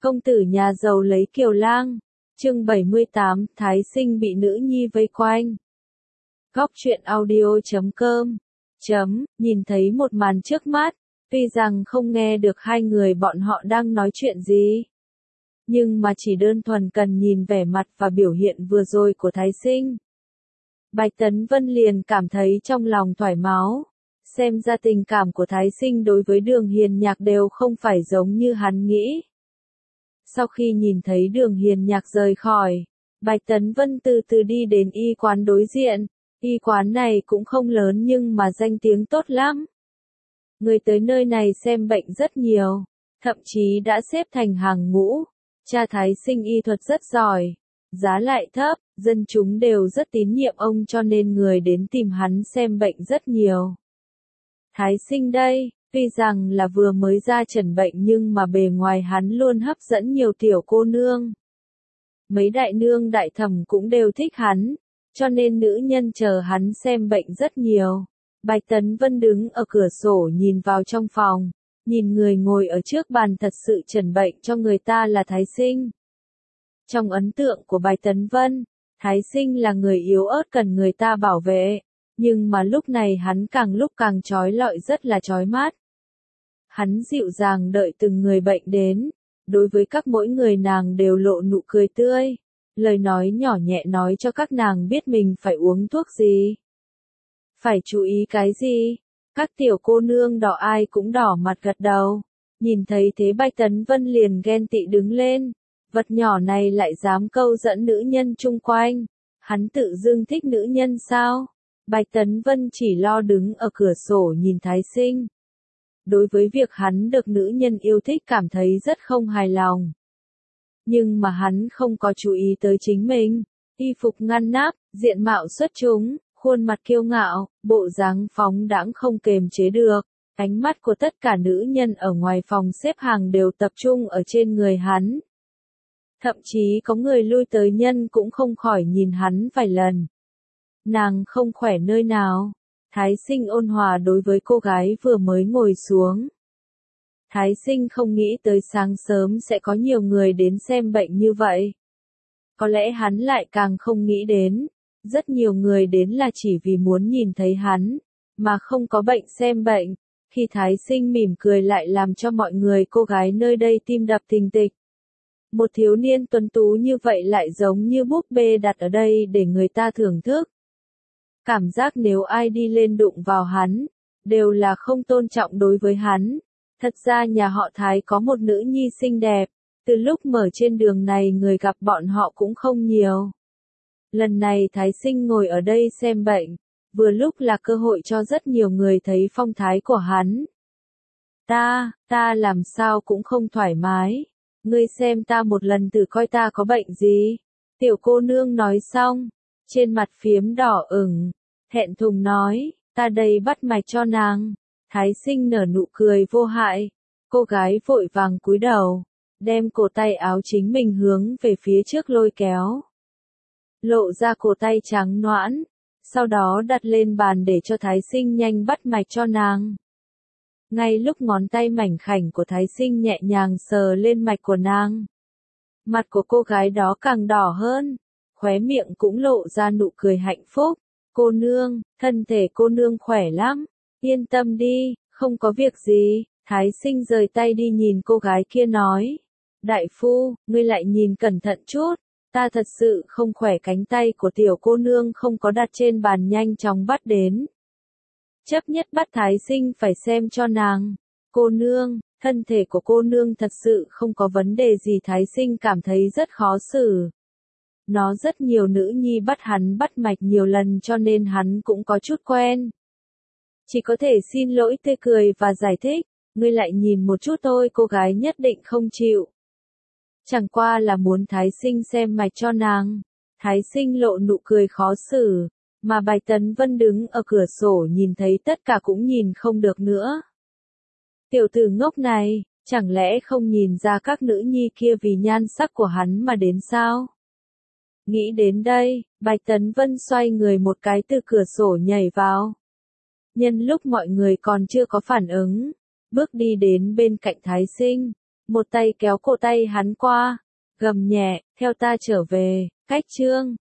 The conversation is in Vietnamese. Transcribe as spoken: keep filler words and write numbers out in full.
Công tử nhà giàu lấy kiều lang. Chương bảy mươi tám, Thái Sinh bị nữ nhi vây quanh. Góc truyện audio chấm com. Chấm, nhìn thấy một màn trước mắt, tuy rằng không nghe được hai người bọn họ đang nói chuyện gì. Nhưng mà chỉ đơn thuần cần nhìn vẻ mặt và biểu hiện vừa rồi của Thái Sinh. Bạch Tấn Vân liền cảm thấy trong lòng thoải mái. Xem ra tình cảm của Thái Sinh đối với Đường Hiền Nhạc đều không phải giống như hắn nghĩ. Sau khi nhìn thấy Đường Hiền Nhạc rời khỏi, Bạch Tấn Vân từ từ đi đến y quán đối diện. Y quán này cũng không lớn nhưng mà danh tiếng tốt lắm. Người tới nơi này xem bệnh rất nhiều, thậm chí đã xếp thành hàng ngũ. Cha Thái Sinh y thuật rất giỏi, giá lại thấp, dân chúng đều rất tín nhiệm ông cho nên người đến tìm hắn xem bệnh rất nhiều. Thái Sinh đây, tuy rằng là vừa mới ra trần bệnh nhưng mà bề ngoài hắn luôn hấp dẫn nhiều tiểu cô nương. Mấy đại nương đại thẩm cũng đều thích hắn, cho nên nữ nhân chờ hắn xem bệnh rất nhiều. Bạch Tấn Vân đứng ở cửa sổ nhìn vào trong phòng, nhìn người ngồi ở trước bàn thật sự trần bệnh cho người ta là Thái Sinh. Trong ấn tượng của Bạch Tấn Vân, Thái Sinh là người yếu ớt cần người ta bảo vệ, nhưng mà lúc này hắn càng lúc càng chói lọi rất là chói mắt. Hắn dịu dàng đợi từng người bệnh đến, đối với các mỗi người nàng đều lộ nụ cười tươi, lời nói nhỏ nhẹ nói cho các nàng biết mình phải uống thuốc gì, phải chú ý cái gì. Các tiểu cô nương đỏ ai cũng đỏ mặt gật đầu, nhìn thấy thế Bạch Tấn Vân liền ghen tị đứng lên, vật nhỏ này lại dám câu dẫn nữ nhân chung quanh, hắn tự dưng thích nữ nhân sao? Bạch Tấn Vân chỉ lo đứng ở cửa sổ nhìn Thái Sinh. Đối với việc hắn được nữ nhân yêu thích cảm thấy rất không hài lòng. Nhưng mà hắn không có chú ý tới chính mình, y phục ngăn nắp, diện mạo xuất chúng, khuôn mặt kiêu ngạo, bộ dáng phóng đãng không kềm chế được. Ánh mắt của tất cả nữ nhân ở ngoài phòng xếp hàng đều tập trung ở trên người hắn. Thậm chí có người lui tới nhân cũng không khỏi nhìn hắn vài lần. Nàng không khỏe nơi nào? Thái Sinh ôn hòa đối với cô gái vừa mới ngồi xuống. Thái Sinh không nghĩ tới sáng sớm sẽ có nhiều người đến xem bệnh như vậy. Có lẽ hắn lại càng không nghĩ đến, rất nhiều người đến là chỉ vì muốn nhìn thấy hắn, mà không có bệnh xem bệnh. Khi Thái Sinh mỉm cười lại làm cho mọi người cô gái nơi đây tim đập thình thịch. Một thiếu niên tuấn tú như vậy lại giống như búp bê đặt ở đây để người ta thưởng thức. Cảm giác nếu ai đi lên đụng vào hắn, đều là không tôn trọng đối với hắn. Thật ra nhà họ Thái có một nữ nhi xinh đẹp, từ lúc mở trên đường này người gặp bọn họ cũng không nhiều. Lần này Thái Sinh ngồi ở đây xem bệnh, vừa lúc là cơ hội cho rất nhiều người thấy phong thái của hắn. Ta, ta làm sao cũng không thoải mái, ngươi xem ta một lần thử coi ta có bệnh gì. Tiểu cô nương nói xong, trên mặt phiếm đỏ ửng, thẹn thùng nói, ta đây bắt mạch cho nàng. Thái Sinh nở nụ cười vô hại, cô gái vội vàng cúi đầu, đem cổ tay áo chính mình hướng về phía trước lôi kéo. Lộ ra cổ tay trắng nõn, sau đó đặt lên bàn để cho Thái Sinh nhanh bắt mạch cho nàng. Ngay lúc ngón tay mảnh khảnh của Thái Sinh nhẹ nhàng sờ lên mạch của nàng, mặt của cô gái đó càng đỏ hơn, khóe miệng cũng lộ ra nụ cười hạnh phúc. Cô nương, thân thể cô nương khỏe lắm, yên tâm đi, không có việc gì. Thái Sinh rời tay đi nhìn cô gái kia nói, đại phu, ngươi lại nhìn cẩn thận chút, ta thật sự không khỏe. Cánh tay của tiểu cô nương không có đặt trên bàn nhanh chóng bắt đến. Chấp nhất bắt Thái Sinh phải xem cho nàng. Cô nương, thân thể của cô nương thật sự không có vấn đề gì. Thái Sinh cảm thấy rất khó xử. Nó rất nhiều nữ nhi bắt hắn bắt mạch nhiều lần cho nên hắn cũng có chút quen. Chỉ có thể xin lỗi tươi cười và giải thích, ngươi lại nhìn một chút thôi. Cô gái nhất định không chịu. Chẳng qua là muốn Thái Sinh xem mạch cho nàng. Thái Sinh lộ nụ cười khó xử, mà Bạch Tấn Vân đứng ở cửa sổ nhìn thấy tất cả cũng nhìn không được nữa. Tiểu tử ngốc này, chẳng lẽ không nhìn ra các nữ nhi kia vì nhan sắc của hắn mà đến sao? Nghĩ đến đây, Bạch Tấn Vân xoay người một cái từ cửa sổ nhảy vào. Nhân lúc mọi người còn chưa có phản ứng, bước đi đến bên cạnh Thái Sinh, một tay kéo cổ tay hắn qua, gầm nhẹ, theo ta trở về, cách chương.